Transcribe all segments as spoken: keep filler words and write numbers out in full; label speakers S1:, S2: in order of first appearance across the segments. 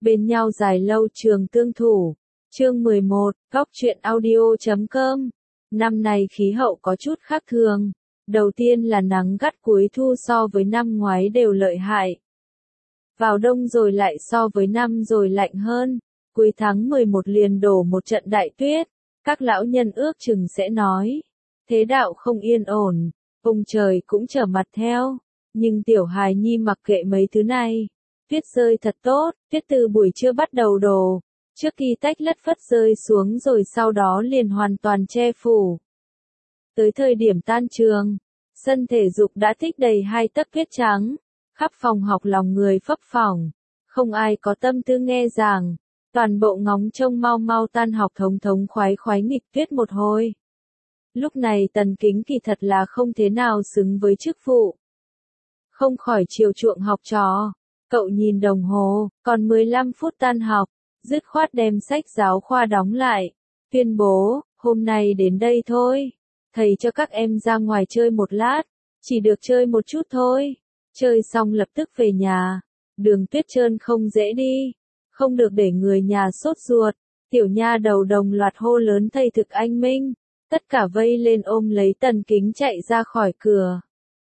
S1: bên nhau dài lâu trường tương thủ. Chương mười một, góc truyện audio chấm com. Năm nay khí hậu có chút khác thường. Đầu tiên là nắng gắt cuối thu so với năm ngoái đều lợi hại. Vào đông rồi lại so với năm rồi lạnh hơn. Cuối tháng mười một liền đổ một trận đại tuyết. Các lão nhân ước chừng sẽ nói. Thế đạo không yên ổn. Ông trời cũng trở mặt theo. Nhưng tiểu hài nhi mặc kệ mấy thứ này. Tuyết rơi thật tốt. Tuyết từ buổi trưa bắt đầu đổ. Trước khi tách lất phất rơi xuống rồi sau đó liền hoàn toàn che phủ. Tới thời điểm tan trường, sân thể dục đã tích đầy hai tấc tuyết trắng, khắp phòng học lòng người phấp phỏng, không ai có tâm tư nghe giảng, toàn bộ ngóng trông mau mau tan học thống thống khoái khoái nghịch tuyết một hồi. Lúc này Tần Kính kỳ thật là không thế nào xứng với chức vụ. Không khỏi chiều chuộng học trò, cậu nhìn đồng hồ, còn mười lăm phút tan học. Dứt khoát đem sách giáo khoa đóng lại, tuyên bố, hôm nay đến đây thôi, thầy cho các em ra ngoài chơi một lát, chỉ được chơi một chút thôi, chơi xong lập tức về nhà, đường tuyết trơn không dễ đi, không được để người nhà sốt ruột, tiểu nha đầu đồng loạt hô lớn thầy thực anh minh, tất cả vây lên ôm lấy Tần Kính chạy ra khỏi cửa.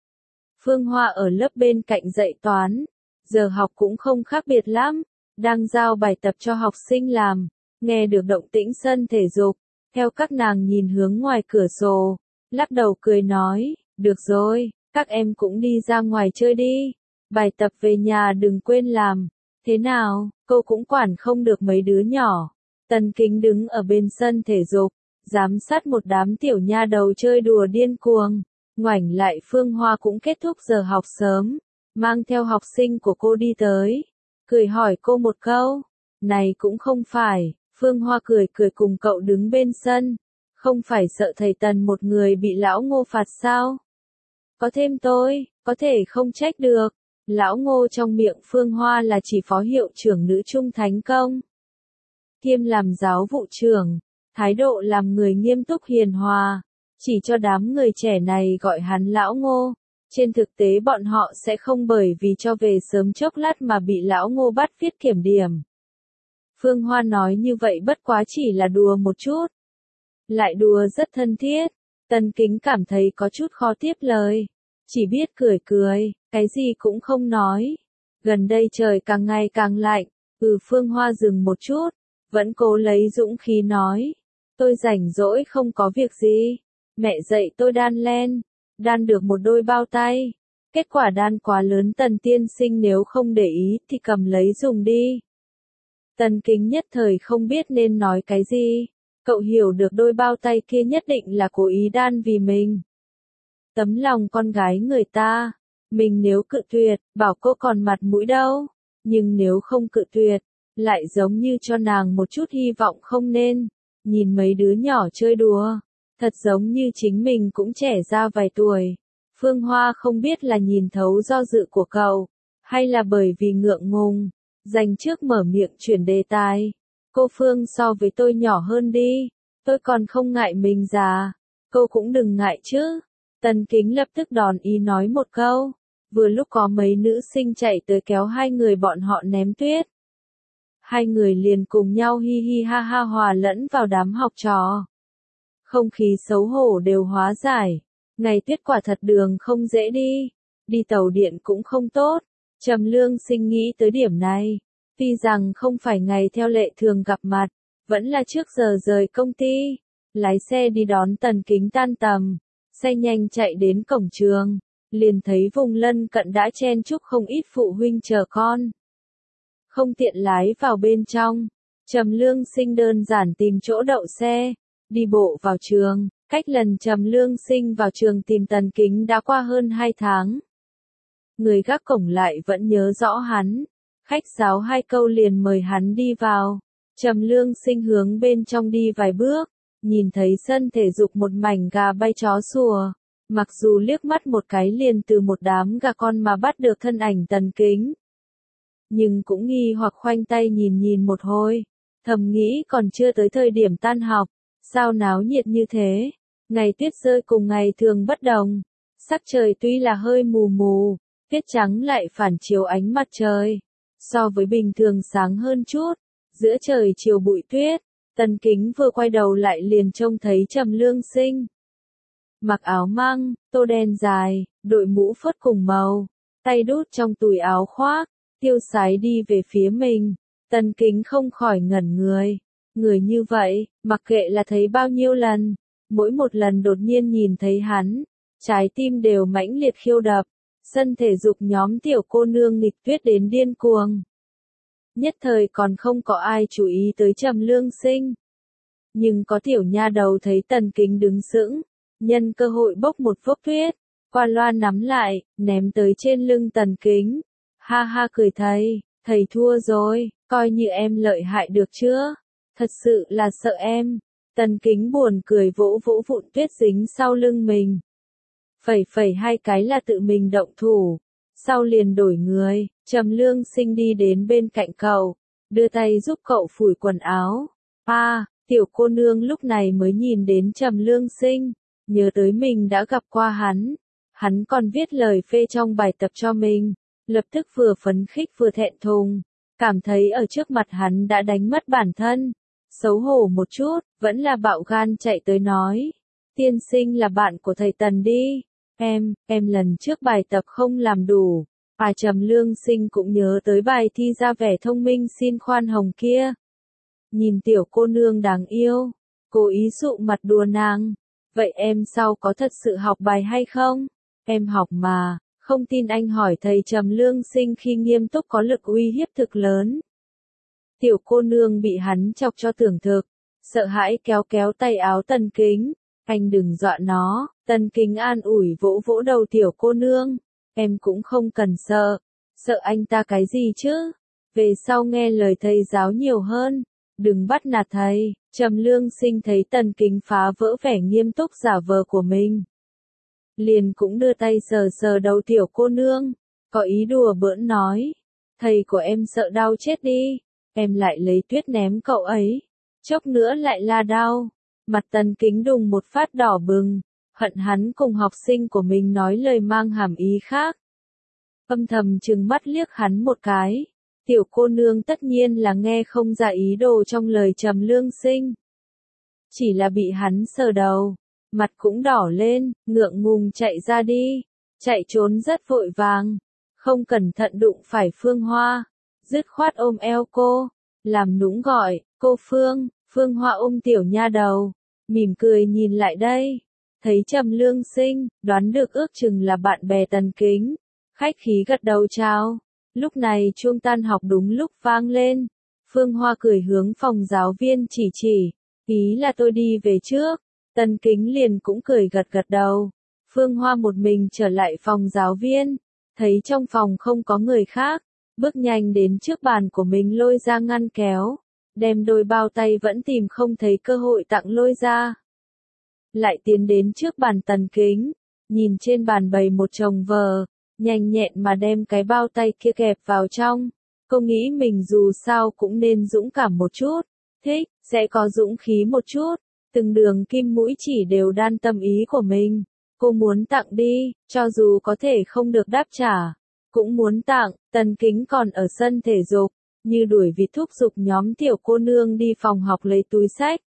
S1: Phương Hoa ở lớp bên cạnh dạy toán, giờ học cũng không khác biệt lắm. Đang giao bài tập cho học sinh làm, nghe được động tĩnh sân thể dục, theo các nàng nhìn hướng ngoài cửa sổ, lắc đầu cười nói, được rồi, các em cũng đi ra ngoài chơi đi, bài tập về nhà đừng quên làm, thế nào, cô cũng quản không được mấy đứa nhỏ. Tần Kính đứng ở bên sân thể dục, giám sát một đám tiểu nha đầu chơi đùa điên cuồng, ngoảnh lại Phương Hoa cũng kết thúc giờ học sớm, mang theo học sinh của cô đi tới. Cười hỏi cô một câu, này cũng không phải, Phương Hoa cười cười cùng cậu đứng bên sân, không phải sợ thầy Tần một người bị lão Ngô phạt sao? Có thêm tôi, có thể không trách được, lão Ngô trong miệng Phương Hoa là chỉ phó hiệu trưởng nữ trung thánh công. Kiêm làm giáo vụ trưởng, thái độ làm người nghiêm túc hiền hòa, chỉ cho đám người trẻ này gọi hắn lão Ngô. Trên thực tế bọn họ sẽ không bởi vì cho về sớm chốc lát mà bị lão Ngô bắt viết kiểm điểm. Phương Hoa nói như vậy bất quá chỉ là đùa một chút. Lại đùa rất thân thiết, Tần Kính cảm thấy có chút khó tiếp lời. Chỉ biết cười cười, cái gì cũng không nói. Gần đây trời càng ngày càng lạnh, ừ Phương Hoa dừng một chút, vẫn cố lấy dũng khí nói. Tôi rảnh rỗi không có việc gì, mẹ dạy tôi đan len. Đan được một đôi bao tay. Kết quả đan quá lớn Tần tiên sinh nếu không để ý thì cầm lấy dùng đi. Tần Kính nhất thời không biết nên nói cái gì. Cậu hiểu được đôi bao tay kia nhất định là cố ý đan vì mình. Tấm lòng con gái người ta. Mình nếu cự tuyệt, bảo cô còn mặt mũi đâu. Nhưng nếu không cự tuyệt, lại giống như cho nàng một chút hy vọng không nên. Nhìn mấy đứa nhỏ chơi đùa. Thật giống như chính mình cũng trẻ ra vài tuổi. Phương Hoa không biết là nhìn thấu do dự của cậu, hay là bởi vì ngượng ngùng, dành trước mở miệng chuyển đề tài. Cô Phương so với tôi nhỏ hơn đi, tôi còn không ngại mình già, cô cũng đừng ngại chứ. Tần Kính lập tức đòn ý nói một câu, vừa lúc có mấy nữ sinh chạy tới kéo hai người bọn họ ném tuyết. Hai người liền cùng nhau hi hi ha ha hòa lẫn vào đám học trò. Không khí xấu hổ đều hóa giải. Ngày tuyết quả thật đường không dễ đi. Đi tàu điện cũng không tốt. Trầm Lương Sinh nghĩ tới điểm này. Tuy rằng không phải ngày theo lệ thường gặp mặt. Vẫn là trước giờ rời công ty. Lái xe đi đón Tần Kính tan tầm. Xe nhanh chạy đến cổng trường. Liền thấy vùng lân cận đã chen chúc không ít phụ huynh chờ con. Không tiện lái vào bên trong. Trầm Lương Sinh đơn giản tìm chỗ đậu xe. Đi bộ vào trường, cách lần Trầm Lương Sinh vào trường tìm Tần Kính đã qua hơn hai tháng. Người gác cổng lại vẫn nhớ rõ hắn, khách sáo hai câu liền mời hắn đi vào. Trầm Lương Sinh hướng bên trong đi vài bước, nhìn thấy sân thể dục một mảnh gà bay chó sủa, mặc dù liếc mắt một cái liền từ một đám gà con mà bắt được thân ảnh Tần Kính. Nhưng cũng nghi hoặc khoanh tay nhìn nhìn một hồi, thầm nghĩ còn chưa tới thời điểm tan học. Sao náo nhiệt như thế? Ngày tuyết rơi cùng ngày thường bất đồng. Sắc trời tuy là hơi mù mù, tuyết trắng lại phản chiếu ánh mặt trời. so với bình thường sáng hơn chút. Giữa trời chiều bụi tuyết, Tần Kính vừa quay đầu lại liền trông thấy Trầm Lương Sinh. Mặc áo măng, tô đen dài, đội mũ phớt cùng màu, tay đút trong túi áo khoác, tiêu sái đi về phía mình. Tần Kính không khỏi ngẩn người. Người như vậy, mặc kệ là thấy bao nhiêu lần, mỗi một lần đột nhiên nhìn thấy hắn, trái tim đều mãnh liệt khiêu đập. Sân thể dục nhóm tiểu cô nương nghịch tuyết đến điên cuồng. Nhất thời còn không có ai chú ý tới Trầm Lương Sinh. Nhưng có tiểu nha đầu thấy Tần Kính đứng sững, nhân cơ hội bốc một vốc tuyết, qua loa nắm lại, ném tới trên lưng Tần Kính. Ha ha cười thầy, thầy thua rồi, coi như em lợi hại được chưa? Thật sự là sợ em. Tần Kính buồn cười vỗ vỗ vụn tuyết dính sau lưng mình. Phẩy phẩy hai cái là tự mình động thủ. Sau liền đổi người, Trầm Lương Sinh đi đến bên cạnh cậu, đưa tay giúp cậu phủi quần áo. À, tiểu cô nương lúc này mới nhìn đến Trầm Lương Sinh, nhớ tới mình đã gặp qua hắn. Hắn còn viết lời phê trong bài tập cho mình, lập tức vừa phấn khích vừa thẹn thùng, cảm thấy ở trước mặt hắn đã đánh mất bản thân. Xấu hổ một chút, vẫn là bạo gan chạy tới nói. Tiên sinh là bạn của thầy Tần đi. Em, em lần trước bài tập không làm đủ. À Trầm Lương Sinh cũng nhớ tới bài thi ra vẻ thông minh xin khoan hồng kia. Nhìn tiểu cô nương đáng yêu, cố ý dụ mặt đùa nàng. Vậy em sau có thật sự học bài hay không? Em học mà, không tin anh hỏi thầy. Trầm Lương Sinh khi nghiêm túc có lực uy hiếp thực lớn. Tiểu cô nương bị hắn chọc cho tưởng thực, sợ hãi kéo kéo tay áo Tần Kính. Anh đừng dọa nó. Tần Kính an ủi vỗ vỗ đầu tiểu cô nương. Em cũng không cần sợ. Sợ anh ta cái gì chứ? Về sau nghe lời thầy giáo nhiều hơn. Đừng bắt nạt thầy. Trầm Lương Sinh thấy Tần Kính phá vỡ vẻ nghiêm túc giả vờ của mình, liền cũng đưa tay sờ sờ đầu tiểu cô nương, có ý đùa bỡn nói. Thầy của em sợ đau chết đi. Em lại lấy tuyết ném cậu ấy. Chốc nữa lại la đau. Mặt Tần Kính đùng một phát đỏ bừng. Hận hắn cùng học sinh của mình nói lời mang hàm ý khác. Âm thầm trừng mắt liếc hắn một cái. Tiểu cô nương tất nhiên là nghe không ra ý đồ trong lời Trầm Lương Sinh. Chỉ là bị hắn sờ đầu, mặt cũng đỏ lên, ngượng ngùng chạy ra đi. Chạy trốn rất vội vàng, không cẩn thận đụng phải Phương Hoa. Dứt khoát ôm eo cô, làm nũng gọi, cô Phương. Phương Hoa ôm tiểu nha đầu, mỉm cười nhìn lại đây. Thấy Trầm Lương Sinh, đoán được ước chừng là bạn bè Tần Kính. Khách khí gật đầu chào. Lúc này chuông tan học đúng lúc vang lên. Phương Hoa cười hướng phòng giáo viên chỉ chỉ. Ý là tôi đi về trước. Tần Kính liền cũng cười gật gật đầu. Phương Hoa một mình trở lại phòng giáo viên. Thấy trong phòng không có người khác. Bước nhanh đến trước bàn của mình lôi ra ngăn kéo. Đem đôi bao tay vẫn tìm không thấy cơ hội tặng lôi ra. Lại tiến đến trước bàn Tần Kính. Nhìn trên bàn bày một chồng vờ. Nhanh nhẹn mà đem cái bao tay kia kẹp vào trong. Cô nghĩ mình dù sao cũng nên dũng cảm một chút. Thích, sẽ có dũng khí một chút. Từng đường kim mũi chỉ đều đan tâm ý của mình. Cô muốn tặng đi, cho dù có thể không được đáp trả. Cũng muốn tặng. Tần Kính còn ở sân thể dục. Như đuổi vịt thúc giục nhóm tiểu cô nương đi phòng học lấy túi sách.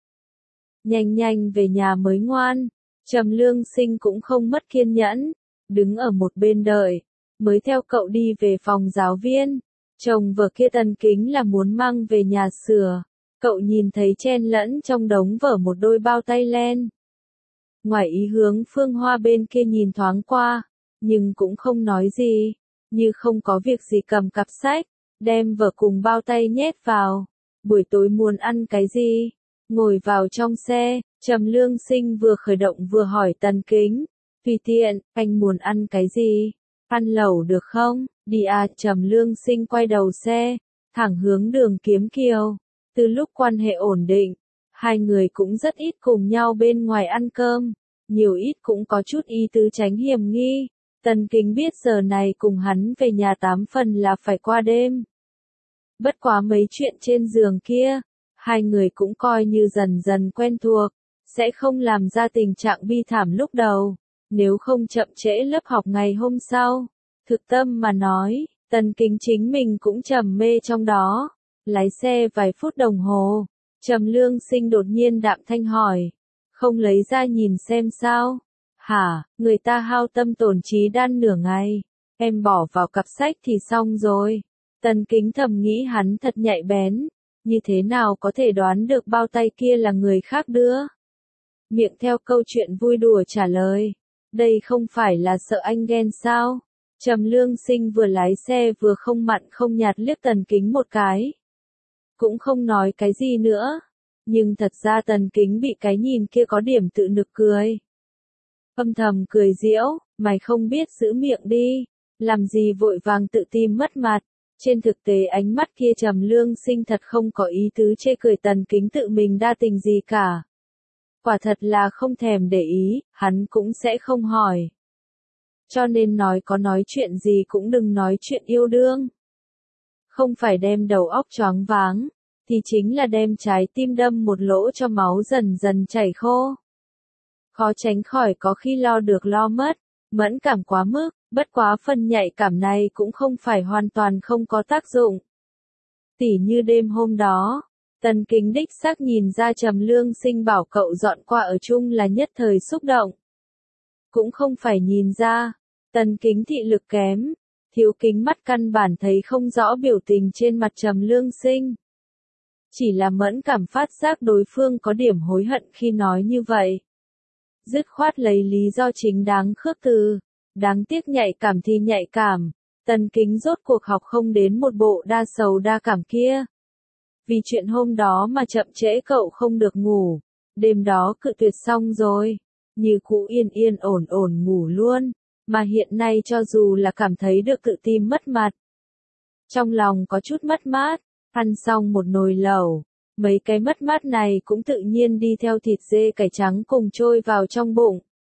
S1: Nhanh nhanh về nhà mới ngoan. Trầm Lương Sinh cũng không mất kiên nhẫn. Đứng ở một bên đợi. Mới theo cậu đi về phòng giáo viên. Chồng vở kia Tần Kính là muốn mang về nhà sửa. Cậu nhìn thấy chen lẫn trong đống vở một đôi bao tay len. Ngoài ý hướng Phương Hoa bên kia nhìn thoáng qua. Nhưng cũng không nói gì. Như không có việc gì cầm cặp sách. Đem vở cùng bao tay nhét vào. Buổi tối muốn ăn cái gì? Ngồi vào trong xe. Trầm Lương Sinh vừa khởi động vừa hỏi Tần Kính. Tùy tiện, anh muốn ăn cái gì? Ăn lẩu được không? Đi à. Trầm Lương Sinh quay đầu xe, thẳng hướng đường Kiếm Kiều. Từ lúc quan hệ ổn định, hai người cũng rất ít cùng nhau bên ngoài ăn cơm. Nhiều ít cũng có chút ý tứ tránh hiểm nghi. Tần Kính biết giờ này cùng hắn về nhà tám phần là phải qua đêm. Bất quá mấy chuyện trên giường kia, hai người cũng coi như dần dần quen thuộc, sẽ không làm ra tình trạng bi thảm lúc đầu. Nếu không chậm trễ lớp học ngày hôm sau. Thực tâm mà nói, Tần Kính chính mình cũng trầm mê trong đó. Lái xe vài phút đồng hồ, Trầm Lương Sinh đột nhiên đạm thanh hỏi. Không lấy ra nhìn xem sao? Hả, người ta hao tâm tổn trí đan nửa ngày. Em bỏ vào cặp sách thì xong rồi. Tần Kính thầm nghĩ hắn thật nhạy bén. Như thế nào có thể đoán được bao tay kia là người khác đưa? Miệng theo câu chuyện vui đùa trả lời. Đây không phải là sợ anh ghen sao? Trầm Lương Sinh vừa lái xe vừa không mặn không nhạt liếc Tần Kính một cái. Cũng không nói cái gì nữa. Nhưng thật ra Tần Kính bị cái nhìn kia có điểm tự nực cười. Âm thầm cười giễu, mày không biết giữ miệng đi. Làm gì vội vàng tự tìm mất mặt. Trên thực tế ánh mắt kia Trầm Lương Sinh thật không có ý tứ chê cười Tần Kính tự mình đa tình gì cả. Quả thật là không thèm để ý, hắn cũng sẽ không hỏi. Cho nên nói có nói chuyện gì cũng đừng nói chuyện yêu đương. Không phải đem đầu óc choáng váng, thì chính là đem trái tim đâm một lỗ cho máu dần dần chảy khô. Khó tránh khỏi có khi lo được lo mất, mẫn cảm quá mức, bất quá phần nhạy cảm này cũng không phải hoàn toàn không có tác dụng. Tỉ như đêm hôm đó, Tần Kính đích xác nhìn ra Trầm Lương Sinh bảo cậu dọn qua ở chung là nhất thời xúc động. Cũng không phải nhìn ra, Tần Kính thị lực kém, thiếu kính mắt căn bản thấy không rõ biểu tình trên mặt Trầm Lương Sinh. Chỉ là mẫn cảm phát giác đối phương có điểm hối hận khi nói như vậy. Dứt khoát lấy lý do chính đáng khước từ, đáng tiếc nhạy cảm thì nhạy cảm, Tần Kính rốt cuộc học không đến một bộ đa sầu đa cảm kia. Vì chuyện hôm đó mà chậm trễ cậu không được ngủ, đêm đó cự tuyệt xong rồi, như cũ yên yên ổn ổn ngủ luôn, mà hiện nay cho dù là cảm thấy được tự tin mất mặt. Trong lòng có chút mất mát, ăn xong một nồi lẩu, mấy cái mất mát này cũng tự nhiên đi theo thịt dê cải trắng cùng trôi vào trong bụng.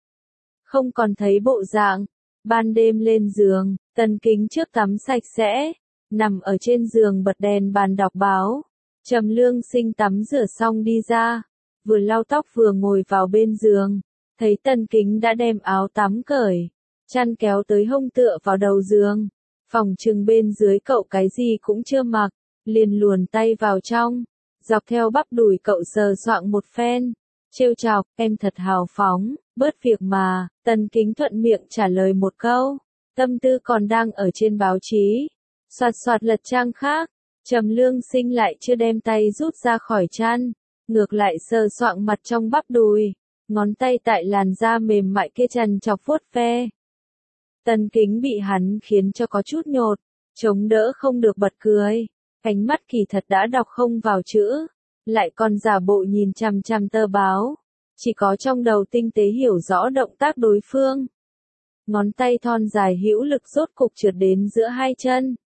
S1: Không còn thấy bộ dạng, ban đêm lên giường, Tần Kính trước tắm sạch sẽ, nằm ở trên giường bật đèn bàn đọc báo. Trầm Lương Sinh tắm rửa xong đi ra, vừa lau tóc vừa ngồi vào bên giường, thấy Tần Kính đã đem áo tắm cởi, chăn kéo tới hông tựa vào đầu giường, phòng trừng bên dưới cậu cái gì cũng chưa mặc, liền luồn tay vào trong, dọc theo bắp đùi cậu sờ soạng một phen, trêu chọc, em thật hào phóng, bớt việc mà, Tần Kính thuận miệng trả lời một câu, tâm tư còn đang ở trên báo chí, soạt soạt lật trang khác. Trầm Lương Sinh lại chưa đem tay rút ra khỏi chăn, ngược lại sờ soạng mặt trong bắp đùi, ngón tay tại làn da mềm mại kia trằn chọc vuốt ve. Tần Kính bị hắn khiến cho có chút nhột, chống đỡ không được bật cười, ánh mắt kỳ thật đã đọc không vào chữ, lại còn giả bộ nhìn chằm chằm tờ báo, chỉ có trong đầu tinh tế hiểu rõ động tác đối phương. Ngón tay thon dài hữu lực rốt cục trượt đến giữa hai chân.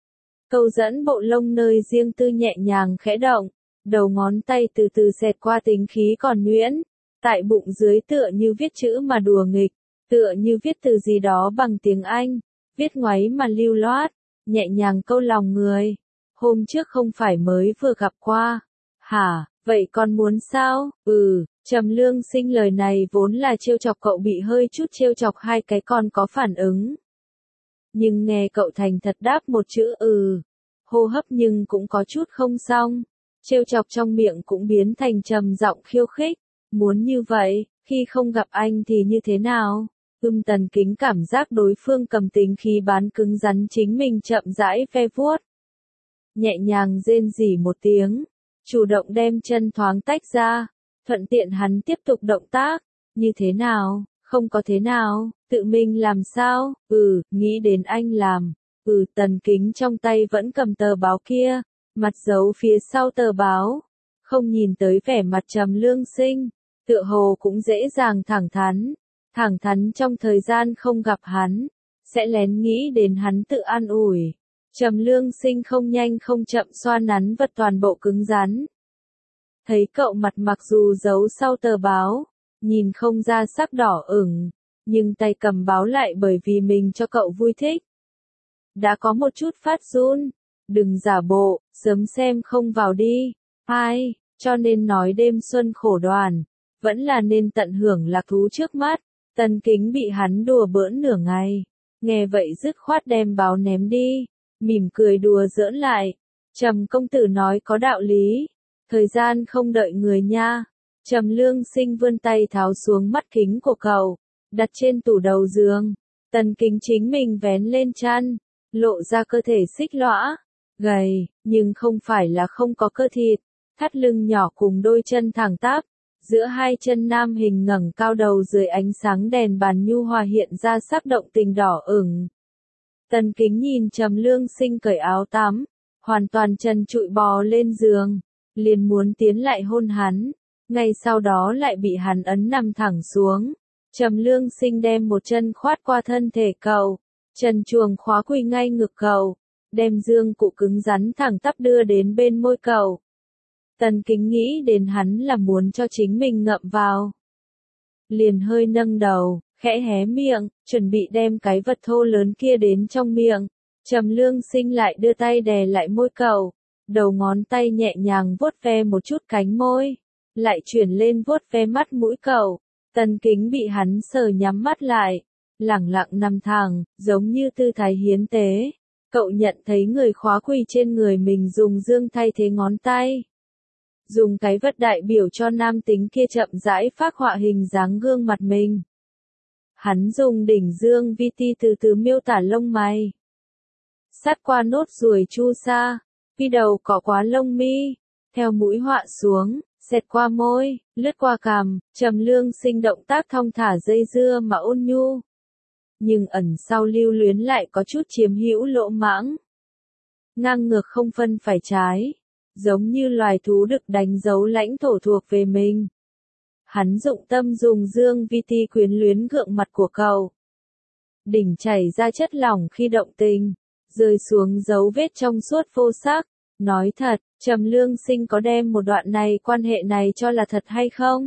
S1: Câu dẫn bộ lông nơi riêng tư nhẹ nhàng khẽ động, đầu ngón tay từ từ xẹt qua tính khí còn nhuyễn, tại bụng dưới tựa như viết chữ mà đùa nghịch, tựa như viết từ gì đó bằng tiếng Anh, viết ngoáy mà lưu loát, nhẹ nhàng câu lòng người. Hôm trước không phải mới vừa gặp qua, hả, vậy con muốn sao? Ừ, Trầm Lương Sinh lời này vốn là trêu chọc cậu bị hơi chút trêu chọc hai cái con có phản ứng. Nhưng nghe cậu thành thật đáp một chữ ừ, hô hấp nhưng cũng có chút không xong, trêu chọc trong miệng cũng biến thành trầm giọng khiêu khích, muốn như vậy, khi không gặp anh thì như thế nào? Ưm Tần Kính cảm giác đối phương cầm tính khí bán cứng rắn chính mình chậm rãi ve vuốt. Nhẹ nhàng rên rỉ một tiếng, chủ động đem chân thoáng tách ra, thuận tiện hắn tiếp tục động tác, như thế nào? Không có thế nào, tự mình làm sao, ừ, nghĩ đến anh làm, ừ, Tần Kính trong tay vẫn cầm tờ báo kia, mặt giấu phía sau tờ báo, không nhìn tới vẻ mặt Trầm Lương Sinh, tựa hồ cũng dễ dàng thẳng thắn, thẳng thắn trong thời gian không gặp hắn, sẽ lén nghĩ đến hắn tự an ủi. Trầm Lương Sinh không nhanh không chậm xoa nắn vật toàn bộ cứng rắn. Thấy cậu mặt mặc dù giấu sau tờ báo, nhìn không ra sắc đỏ ửng, nhưng tay cầm báo lại bởi vì mình cho cậu vui thích. Đã có một chút phát run, đừng giả bộ, sớm xem không vào đi, ai, cho nên nói đêm xuân khổ đoàn, vẫn là nên tận hưởng lạc thú trước mắt. Tần Kính bị hắn đùa bỡn nửa ngày, nghe vậy dứt khoát đem báo ném đi, mỉm cười đùa giỡn lại. Trầm công tử nói có đạo lý, thời gian không đợi người nha. Trầm Lương Sinh vươn tay tháo xuống mắt kính của cậu, đặt trên tủ đầu giường. Tần Kính chính mình vén lên chăn, lộ ra cơ thể xích lõa, gầy, nhưng không phải là không có cơ thịt, thắt lưng nhỏ cùng đôi chân thẳng tắp. Giữa hai chân nam hình ngẩng cao đầu dưới ánh sáng đèn bàn nhu hòa hiện ra sắc động tình đỏ ửng. Tần Kính nhìn Trầm Lương Sinh cởi áo tắm, hoàn toàn trần trụi bò lên giường, liền muốn tiến lại hôn hắn, ngay sau đó lại bị hắn ấn nằm thẳng xuống. Trầm Lương Sinh đem một chân khoát qua thân thể cậu, chân chuồng khóa quỳ ngay ngực cậu, đem dương cụ cứng rắn thẳng tắp đưa đến bên môi cậu. Tần Kính nghĩ đến hắn là muốn cho chính mình ngậm vào. Liền hơi nâng đầu, khẽ hé miệng, chuẩn bị đem cái vật thô lớn kia đến trong miệng. Trầm Lương Sinh lại đưa tay đè lại môi cậu, đầu ngón tay nhẹ nhàng vuốt ve một chút cánh môi, lại chuyển lên vuốt ve mắt mũi cậu. Tần Kính bị hắn sờ nhắm mắt lại, lẳng lặng nằm thẳng, giống như tư thái hiến tế. Cậu nhận thấy người khóa quỳ trên người mình dùng dương thay thế ngón tay. Dùng cái vật đại biểu cho nam tính kia chậm rãi phác họa hình dáng gương mặt mình. Hắn dùng đỉnh dương vi ti từ từ miêu tả lông mày. Sát qua nốt ruồi chu sa, vi đầu cọ quá lông mi, theo mũi họa xuống, xẹt qua môi, lướt qua cằm. Trầm Lương Sinh động tác thong thả dây dưa mà ôn nhu. Nhưng ẩn sau lưu luyến lại có chút chiếm hữu lỗ mãng. Ngang ngược không phân phải trái, giống như loài thú được đánh dấu lãnh thổ thuộc về mình. Hắn dụng tâm dùng dương vi ti quyến luyến gượng mặt của cậu. Đỉnh chảy ra chất lỏng khi động tình, rơi xuống dấu vết trong suốt vô sắc. Nói thật, Trầm Lương Sinh có đem một đoạn này quan hệ này cho là thật hay không?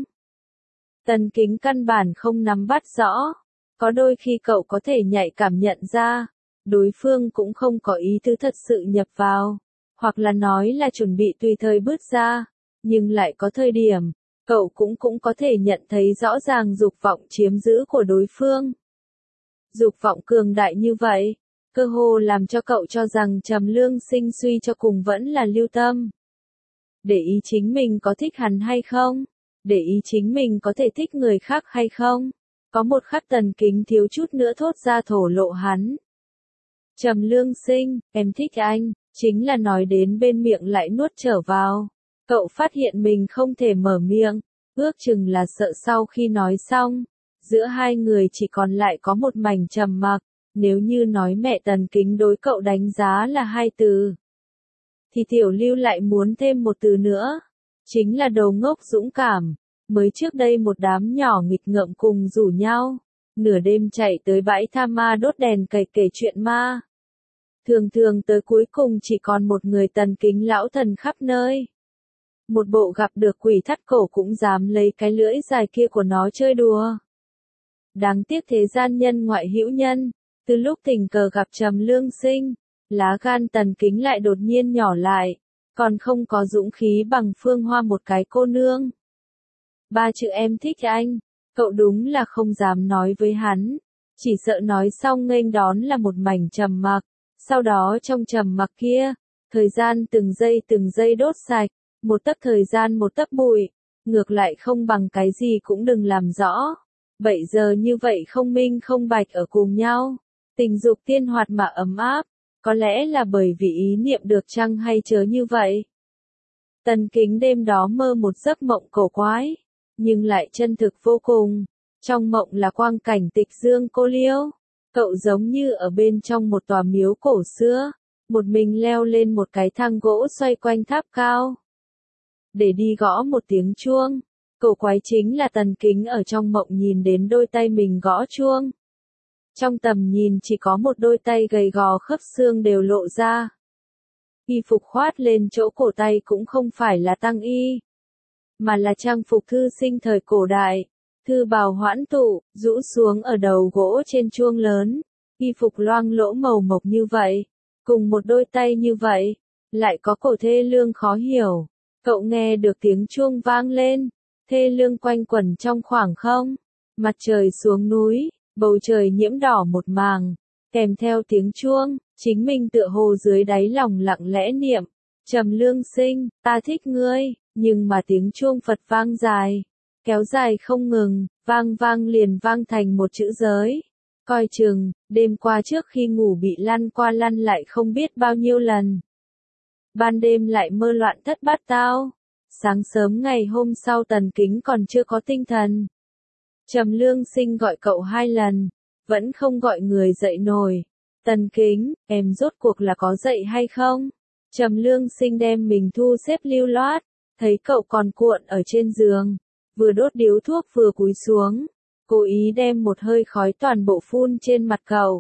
S1: Tần Kính căn bản không nắm bắt rõ. Có đôi khi cậu có thể nhạy cảm nhận ra, đối phương cũng không có ý tứ thật sự nhập vào, hoặc là nói là chuẩn bị tùy thời bước ra, nhưng lại có thời điểm, cậu cũng cũng có thể nhận thấy rõ ràng dục vọng chiếm giữ của đối phương. Dục vọng cường đại như vậy, cơ hồ làm cho cậu cho rằng Trầm Lương Sinh suy cho cùng vẫn là lưu tâm. Để ý chính mình có thích hắn hay không? Để ý chính mình có thể thích người khác hay không? Có một khắc Tần Kính thiếu chút nữa thốt ra thổ lộ hắn. Trầm Lương Sinh, em thích anh, chính là nói đến bên miệng lại nuốt trở vào. Cậu phát hiện mình không thể mở miệng, ước chừng là sợ sau khi nói xong, giữa hai người chỉ còn lại có một mảnh trầm mặc. Nếu như nói mẹ Tần Kính đối cậu đánh giá là hai từ, thì Tiểu Lưu lại muốn thêm một từ nữa, chính là đồ ngốc dũng cảm. Mới trước đây một đám nhỏ nghịch ngợm cùng rủ nhau, nửa đêm chạy tới bãi tha ma đốt đèn cày kể chuyện ma. Thường thường tới cuối cùng chỉ còn một người Tần Kính lão thần khắp nơi. Một bộ gặp được quỷ thắt cổ cũng dám lấy cái lưỡi dài kia của nó chơi đùa. Đáng tiếc thế gian nhân ngoại hữu nhân, từ lúc tình cờ gặp Trầm Lương Sinh, lá gan Tần Kính lại đột nhiên nhỏ lại, còn không có dũng khí bằng Phương Hoa một cái cô nương. Ba chữ em thích anh, cậu đúng là không dám nói với hắn, chỉ sợ nói xong nghênh đón là một mảnh trầm mặc, sau đó trong trầm mặc kia, thời gian từng giây từng giây đốt sạch, một tấc thời gian một tấc bụi, ngược lại không bằng cái gì cũng đừng làm rõ. Vậy giờ như vậy không minh không bạch ở cùng nhau, tình dục tiên hoạt mà ấm áp, có lẽ là bởi vì ý niệm được chăng hay chớ như vậy. Tần Kính đêm đó mơ một giấc mộng cổ quái, nhưng lại chân thực vô cùng. Trong mộng là quang cảnh tịch dương cô liêu, cậu giống như ở bên trong một tòa miếu cổ xưa, một mình leo lên một cái thang gỗ xoay quanh tháp cao. Để đi gõ một tiếng chuông, cổ quái chính là Tần Kính ở trong mộng nhìn đến đôi tay mình gõ chuông. Trong tầm nhìn chỉ có một đôi tay gầy gò khớp xương đều lộ ra. Y phục khoát lên chỗ cổ tay cũng không phải là tăng y, mà là trang phục thư sinh thời cổ đại, thư bào hoãn tụ, rũ xuống ở đầu gỗ trên chuông lớn. Y phục loang lỗ màu mộc như vậy, cùng một đôi tay như vậy, lại có cổ thê lương khó hiểu. Cậu nghe được tiếng chuông vang lên, thê lương quanh quẩn trong khoảng không, mặt trời xuống núi, bầu trời nhiễm đỏ một màng, kèm theo tiếng chuông, Chính mình tựa hồ dưới đáy lòng lặng lẽ niệm, Trầm Lương Sinh, ta thích ngươi, nhưng mà tiếng chuông Phật vang dài, kéo dài không ngừng, vang vang liền vang thành một chữ giới. Coi chừng, đêm qua trước khi ngủ bị lăn qua lăn lại không biết bao nhiêu lần. Ban đêm lại mơ loạn thất bát tao. Sáng sớm ngày hôm sau Tần Kính còn chưa có tinh thần. Trầm Lương Sinh gọi cậu hai lần, vẫn không gọi người dậy nổi. Tần Kính, em rốt cuộc là có dậy hay không? Trầm Lương Sinh đem mình thu xếp lưu loát, thấy cậu còn cuộn ở trên giường, vừa đốt điếu thuốc vừa cúi xuống, cố ý đem một hơi khói toàn bộ phun trên mặt cậu.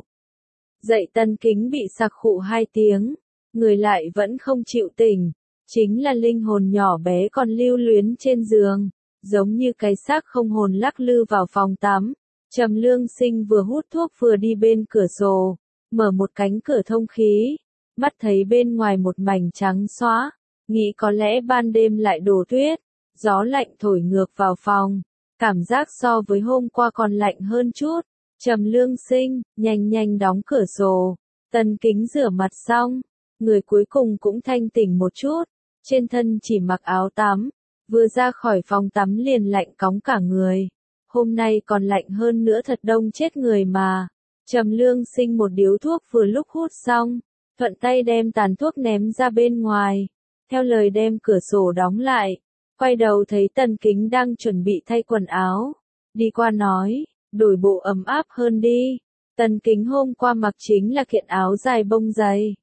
S1: Dậy Tần Kính bị sặc khụ hai tiếng, người lại vẫn không chịu tỉnh, chính là linh hồn nhỏ bé còn lưu luyến trên giường, giống như cái xác không hồn lắc lư vào phòng tắm. Trầm Lương Sinh vừa hút thuốc vừa đi bên cửa sổ, mở một cánh cửa thông khí, mắt thấy bên ngoài một mảnh trắng xóa, nghĩ có lẽ ban đêm lại đổ tuyết, gió lạnh thổi ngược vào phòng, cảm giác so với hôm qua còn lạnh hơn chút. Trầm Lương Sinh, nhanh nhanh đóng cửa sổ. Tần Kính rửa mặt xong, người cuối cùng cũng thanh tỉnh một chút, trên thân chỉ mặc áo tắm, vừa ra khỏi phòng tắm liền lạnh cóng cả người. Hôm nay còn lạnh hơn nữa, thật đông chết người mà. Trầm Lương Sinh một điếu thuốc vừa lúc hút xong, thuận tay đem tàn thuốc ném ra bên ngoài, theo lời đem cửa sổ đóng lại, quay đầu thấy Tần Kính đang chuẩn bị thay quần áo, đi qua nói, đổi bộ ấm áp hơn đi. Tần Kính hôm qua mặc chính là kiện áo dài bông dày.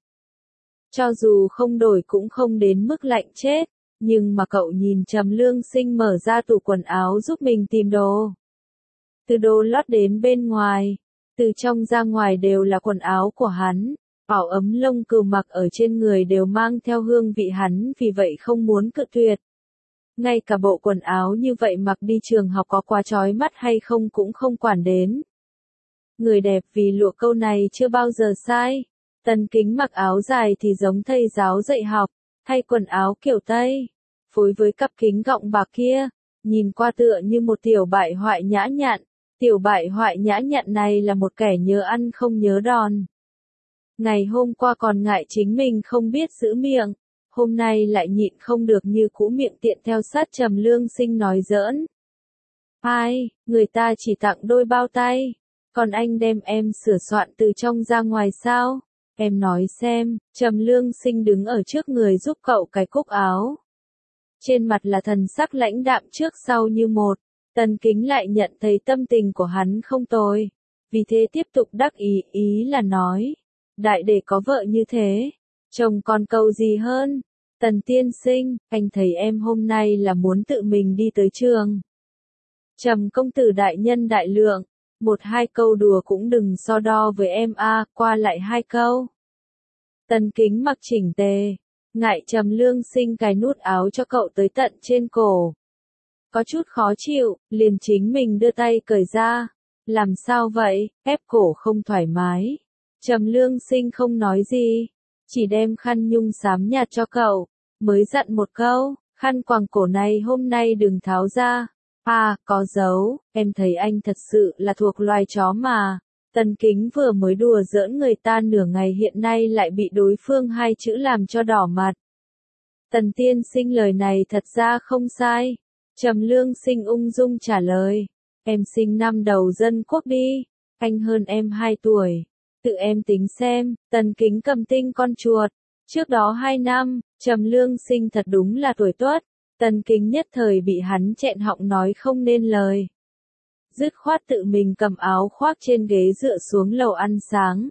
S1: Cho dù không đổi cũng không đến mức lạnh chết, nhưng mà cậu nhìn Trầm Lương Sinh mở ra tủ quần áo giúp mình tìm đồ. Từ đồ lót đến bên ngoài, từ trong ra ngoài đều là quần áo của hắn, áo ấm lông cừu mặc ở trên người đều mang theo hương vị hắn vì vậy không muốn cự tuyệt. Ngay cả bộ quần áo như vậy mặc đi trường học có quá chói mắt hay không cũng không quản đến. Người đẹp vì lụa câu này chưa bao giờ sai. Tần Kính mặc áo dài thì giống thầy giáo dạy học, thay quần áo kiểu Tây, phối với cặp kính gọng bạc kia, nhìn qua tựa như một tiểu bại hoại nhã nhặn. Tiểu bại hoại nhã nhặn này là một kẻ nhớ ăn không nhớ đòn. Ngày hôm qua còn ngại chính mình không biết giữ miệng, hôm nay lại nhịn không được như cũ miệng tiện theo sát Trầm Lương Sinh nói giỡn. Ai, người ta chỉ tặng đôi bao tay, còn anh đem em sửa soạn từ trong ra ngoài sao? Em nói xem. Trầm Lương Sinh đứng ở trước người giúp cậu cái cúc áo. Trên mặt là thần sắc lãnh đạm trước sau như một. Tần Kính lại nhận thấy tâm tình của hắn không tồi, vì thế tiếp tục đắc ý, ý là nói, đại để có vợ như thế, chồng còn cầu gì hơn. Tần tiên sinh, anh thấy em hôm nay là muốn tự mình đi tới trường. Trầm công tử đại nhân đại lượng, một hai câu đùa cũng đừng so đo với em a, à, qua lại hai câu. Tần Kính mặc chỉnh tề, ngại Trầm Lương Sinh cài nút áo cho cậu tới tận trên cổ. Có chút khó chịu, liền chính mình đưa tay cởi ra. Làm sao vậy, ép cổ không thoải mái. Trầm Lương Sinh không nói gì, chỉ đem khăn nhung xám nhạt cho cậu, mới dặn một câu, khăn quàng cổ này hôm nay đừng tháo ra. À, có dấu, em thấy anh thật sự là thuộc loài chó mà. Tần Kính vừa mới đùa giỡn người ta nửa ngày hiện nay lại bị đối phương hai chữ làm cho đỏ mặt. Tần tiên sinh lời này thật ra không sai. Trầm Lương Sinh ung dung trả lời, em sinh năm đầu dân quốc đi, anh hơn em hai tuổi, tự em tính xem. Tần Kính cầm tinh con chuột, trước đó hai năm, Trầm Lương Sinh thật đúng là tuổi tuất, Tần Kính nhất thời bị hắn chẹn họng nói không nên lời. Dứt khoát tự mình cầm áo khoác trên ghế dựa xuống lầu ăn sáng.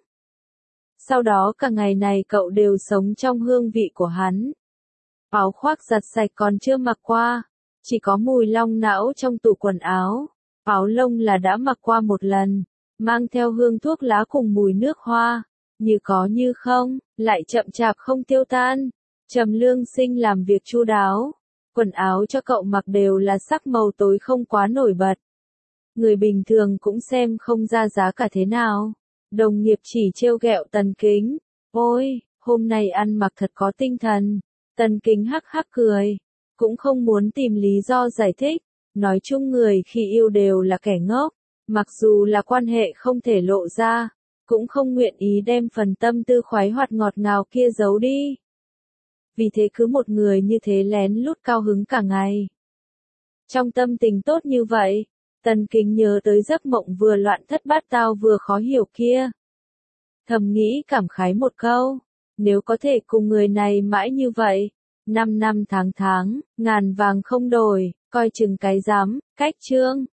S1: Sau đó cả ngày này cậu đều sống trong hương vị của hắn. Áo khoác giặt sạch còn chưa mặc qua. Chỉ có mùi long não trong tủ quần áo, áo lông là đã mặc qua một lần, mang theo hương thuốc lá cùng mùi nước hoa, như có như không, lại chậm chạp không tiêu tan. Trầm Lương Sinh làm việc chu đáo, quần áo cho cậu mặc đều là sắc màu tối không quá nổi bật. Người bình thường cũng xem không ra giá cả thế nào. Đồng nghiệp chỉ trêu ghẹo Tần Kính, ôi, hôm nay ăn mặc thật có tinh thần. Tần Kính hắc hắc cười. Cũng không muốn tìm lý do giải thích, nói chung người khi yêu đều là kẻ ngốc, mặc dù là quan hệ không thể lộ ra, cũng không nguyện ý đem phần tâm tư khoái hoạt ngọt ngào kia giấu đi. Vì thế cứ một người như thế lén lút cao hứng cả ngày. Trong tâm tình tốt như vậy, Tần Kính nhớ tới giấc mộng vừa loạn thất bát tao vừa khó hiểu kia. Thầm nghĩ cảm khái một câu, nếu có thể cùng người này mãi như vậy, năm năm tháng tháng, ngàn vàng không đổi, coi chừng cái dám, cách trương.